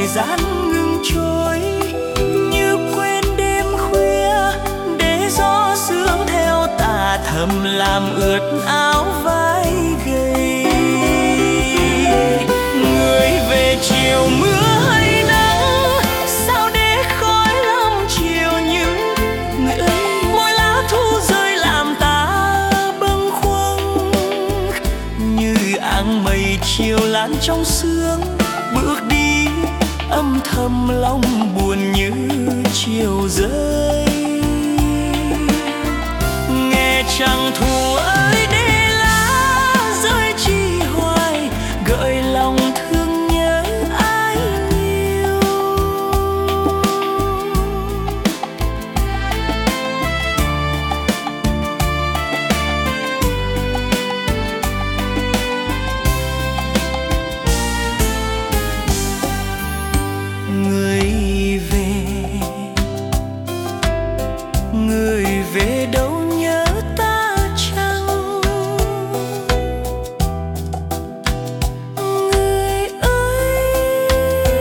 gian ngừng trôi, như quên đêm khuya để gió sương theo tà thầm làm ướt áo vai gầy. Người về chiều mưa hay nắng, sao để khói lắm chiều những người. Mỗi lá thu rơi làm ta bâng khuâng, như áng mây chiều lan trong sương. Bước đi âm thầm lòng buồn như chiều rơi. Nghe trăng thu ơi để lá rơi chi hoài, gợi lòng thương nhớ ai nhiều. Người về đâu nhớ ta chăng? Người ơi,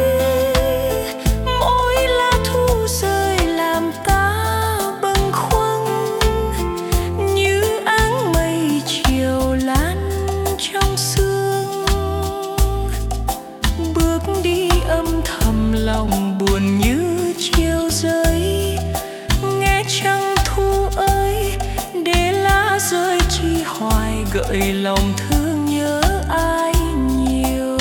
mỗi lá thu rơi làm ta bâng khuâng, như áng mây chiều lan trong sương. Bước đi âm thầm lòng buồn như chiều rơi. Nghe trăng thu ơi để lá rơi chi hoài, gợi lòng thương nhớ ai nhiều.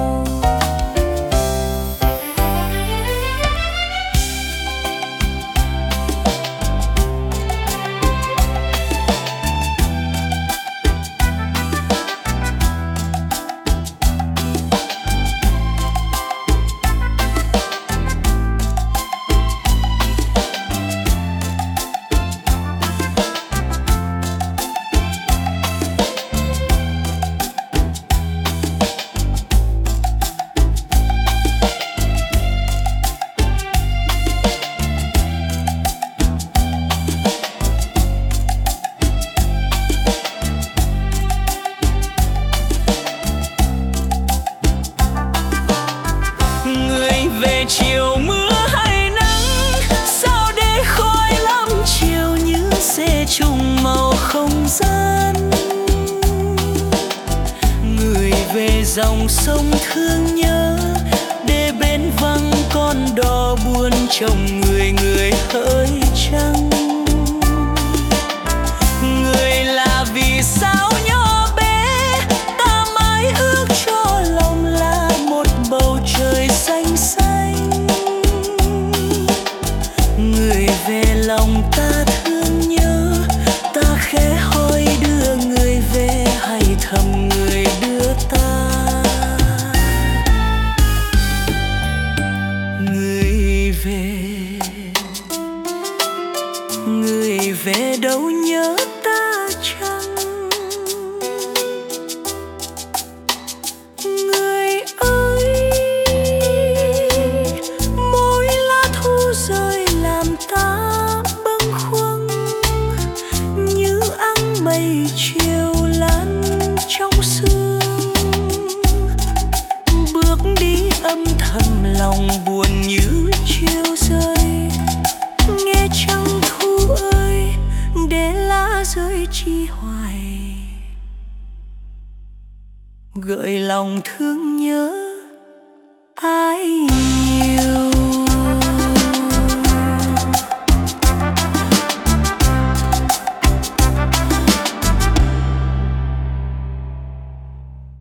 Về chiều mưa hay nắng, sao để khói lắm chiều như xe trùng màu không gian. Người về dòng sông thương nhớ, để bên vắng con đò buồn chồng người. Người hỡi trăng, người là vì sao nhỏ bé, ta mãi ước cho lòng là một bầu trời xanh xanh. Người về lòng ta thương nhớ, ta khẽ hỏi đưa người về hay thầm người đưa ta. Người về đâu nhớ ta chăng? Người ơi, mỗi lá thu rơi làm ta bâng khuâng, như áng mây chiều lan trong sương. Bước đi âm thầm lòng buồn như chiều rơi. Nghe trăng thu ơi để lá rơi chi hoài, gợi lòng thương nhớ